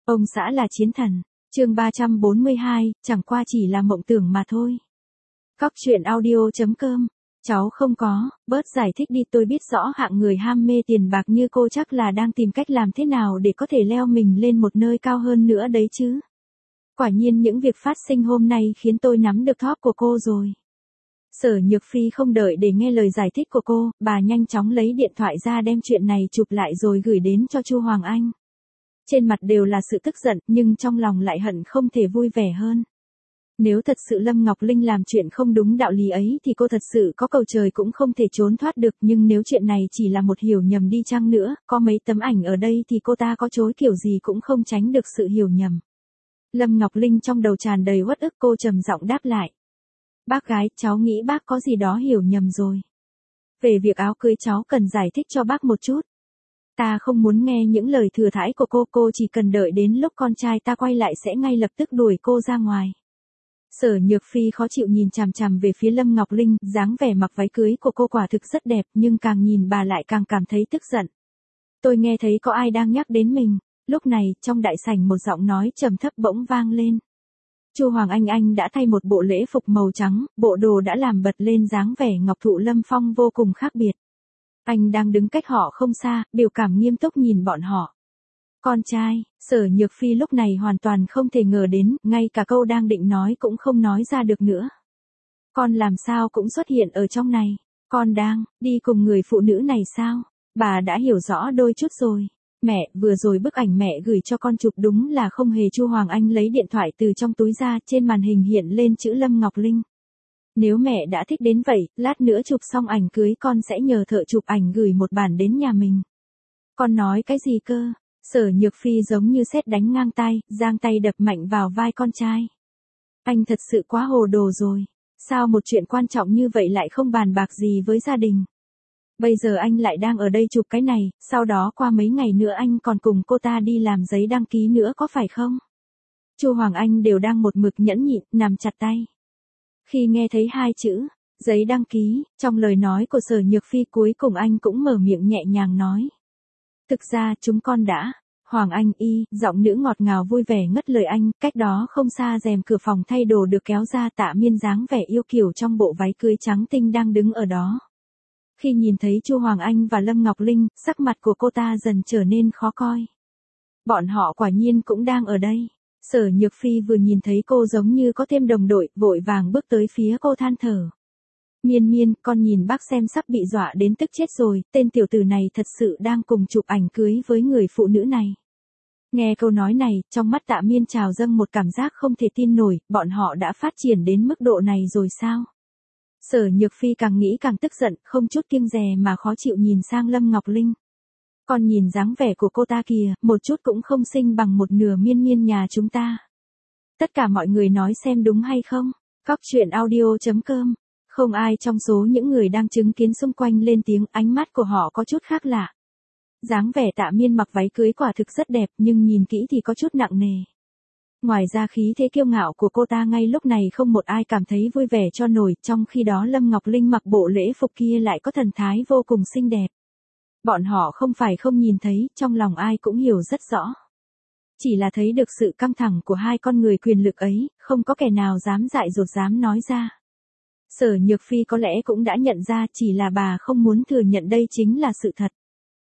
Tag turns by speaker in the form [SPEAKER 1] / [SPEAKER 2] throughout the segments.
[SPEAKER 1] Ông xã là chiến thần. Chương 342, chẳng qua chỉ là mộng tưởng mà thôi. Cóc truyện audio.com. Cháu không có, bớt giải thích đi, tôi biết rõ hạng người ham mê tiền bạc như cô chắc là đang tìm cách làm thế nào để có thể leo mình lên một nơi cao hơn nữa đấy chứ. Quả nhiên những việc phát sinh hôm nay khiến tôi nắm được thóp của cô rồi. Sở Nhược Phi không đợi để nghe lời giải thích của cô, bà nhanh chóng lấy điện thoại ra đem chuyện này chụp lại rồi gửi đến cho Chu Hoàng Anh. Trên mặt đều là sự tức giận, nhưng trong lòng lại hận không thể vui vẻ hơn. Nếu thật sự Lâm Ngọc Linh làm chuyện không đúng đạo lý ấy thì cô thật sự có cầu trời cũng không thể trốn thoát được, nhưng nếu chuyện này chỉ là một hiểu nhầm đi chăng nữa, có mấy tấm ảnh ở đây thì cô ta có chối kiểu gì cũng không tránh được sự hiểu nhầm. Lâm Ngọc Linh trong đầu tràn đầy uất ức, cô trầm giọng đáp lại. Bác gái, cháu nghĩ bác có gì đó hiểu nhầm rồi. Về việc áo cưới cháu cần giải thích cho bác một chút. Ta không muốn nghe những lời thừa thãi của cô chỉ cần đợi đến lúc con trai ta quay lại sẽ ngay lập tức đuổi cô ra ngoài. Sở Nhược Phi khó chịu nhìn chằm chằm về phía Lâm Ngọc Linh, dáng vẻ mặc váy cưới của cô quả thực rất đẹp, nhưng càng nhìn bà lại càng cảm thấy tức giận. Tôi nghe thấy có ai đang nhắc đến mình. Lúc này, trong đại sảnh một giọng nói trầm thấp bỗng vang lên. Chu Hoàng Anh đã thay một bộ lễ phục màu trắng, bộ đồ đã làm bật lên dáng vẻ ngọc thụ lâm phong vô cùng khác biệt. Anh đang đứng cách họ không xa, biểu cảm nghiêm túc nhìn bọn họ. Con trai, Sở Nhược Phi lúc này hoàn toàn không thể ngờ đến, ngay cả câu đang định nói cũng không nói ra được nữa. Con làm sao cũng xuất hiện ở trong này, con đang đi cùng người phụ nữ này sao? Bà đã hiểu rõ đôi chút rồi. Mẹ, vừa rồi bức ảnh mẹ gửi cho con chụp đúng là không hề. Chu Hoàng Anh lấy điện thoại từ trong túi ra, trên màn hình hiện lên chữ Lâm Ngọc Linh. Nếu mẹ đã thích đến vậy, lát nữa chụp xong ảnh cưới con sẽ nhờ thợ chụp ảnh gửi một bản đến nhà mình. Con nói cái gì cơ? Sở Nhược Phi giống như sét đánh ngang tai, giang tay đập mạnh vào vai con trai. Anh thật sự quá hồ đồ rồi. Sao một chuyện quan trọng như vậy lại không bàn bạc gì với gia đình? Bây giờ anh lại đang ở đây chụp cái này, sau đó qua mấy ngày nữa anh còn cùng cô ta đi làm giấy đăng ký nữa có phải không? Chu Hoàng Anh đều đang một mực nhẫn nhịn, nắm chặt tay. Khi nghe thấy hai chữ, giấy đăng ký, trong lời nói của Sở Nhược Phi cuối cùng anh cũng mở miệng nhẹ nhàng nói. Thực ra chúng con đã, Hoàng Anh giọng nữ ngọt ngào vui vẻ ngất lời anh, cách đó không xa rèm cửa phòng thay đồ được kéo ra, Tạ Miên dáng vẻ yêu kiều trong bộ váy cưới trắng tinh đang đứng ở đó. Khi nhìn thấy Chu Hoàng Anh và Lâm Ngọc Linh, sắc mặt của cô ta dần trở nên khó coi. Bọn họ quả nhiên cũng đang ở đây. Sở Nhược Phi vừa nhìn thấy cô giống như có thêm đồng đội, vội vàng bước tới phía cô than thở. Miên, con nhìn bác xem sắp bị dọa đến tức chết rồi, tên tiểu tử này thật sự đang cùng chụp ảnh cưới với người phụ nữ này. Nghe câu nói này, trong mắt Tạ Miên trào dâng một cảm giác không thể tin nổi, bọn họ đã phát triển đến mức độ này rồi sao? Sở Nhược Phi càng nghĩ càng tức giận, không chút kiêng dè mà khó chịu nhìn sang Lâm Ngọc Linh. Con nhìn dáng vẻ của cô ta kìa, một chút cũng không xinh bằng một nửa Miên nhà chúng ta. Tất cả mọi người nói xem đúng hay không? Cóc truyện audio.com. Không ai trong số những người đang chứng kiến xung quanh lên tiếng, ánh mắt của họ có chút khác lạ. Dáng vẻ Tạ Miên mặc váy cưới quả thực rất đẹp, nhưng nhìn kỹ thì có chút nặng nề. Ngoài ra khí thế kiêu ngạo của cô ta ngay lúc này không một ai cảm thấy vui vẻ cho nổi, trong khi đó Lâm Ngọc Linh mặc bộ lễ phục kia lại có thần thái vô cùng xinh đẹp. Bọn họ không phải không nhìn thấy, trong lòng ai cũng hiểu rất rõ. Chỉ là thấy được sự căng thẳng của hai con người quyền lực ấy, không có kẻ nào dám dại dột dám nói ra. Sở Nhược Phi có lẽ cũng đã nhận ra, chỉ là bà không muốn thừa nhận đây chính là sự thật.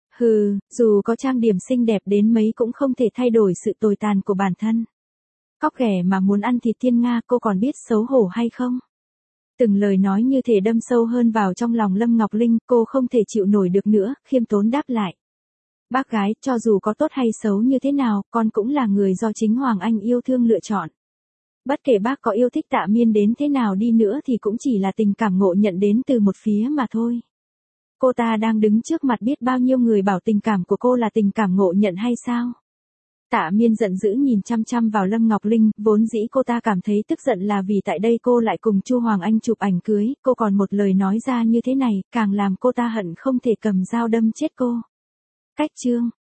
[SPEAKER 1] Dù có trang điểm xinh đẹp đến mấy cũng không thể thay đổi sự tồi tàn của bản thân. Cóc ghẻ mà muốn ăn thịt thiên nga, cô còn biết xấu hổ hay không? Từng lời nói như thể đâm sâu hơn vào trong lòng Lâm Ngọc Linh, cô không thể chịu nổi được nữa, khiêm tốn đáp lại. Bác gái, cho dù có tốt hay xấu như thế nào, con cũng là người do chính Hoàng Anh yêu thương lựa chọn. Bất kể bác có yêu thích Tạ Miên đến thế nào đi nữa thì cũng chỉ là tình cảm ngộ nhận đến từ một phía mà thôi. Cô ta đang đứng trước mặt biết bao nhiêu người bảo tình cảm của cô là tình cảm ngộ nhận hay sao? Tạ Miên giận dữ nhìn chăm chăm vào Lâm Ngọc Linh, vốn dĩ cô ta cảm thấy tức giận là vì tại đây cô lại cùng Chu Hoàng Anh chụp ảnh cưới, cô còn một lời nói ra như thế này, càng làm cô ta hận không thể cầm dao đâm chết cô. Cách chương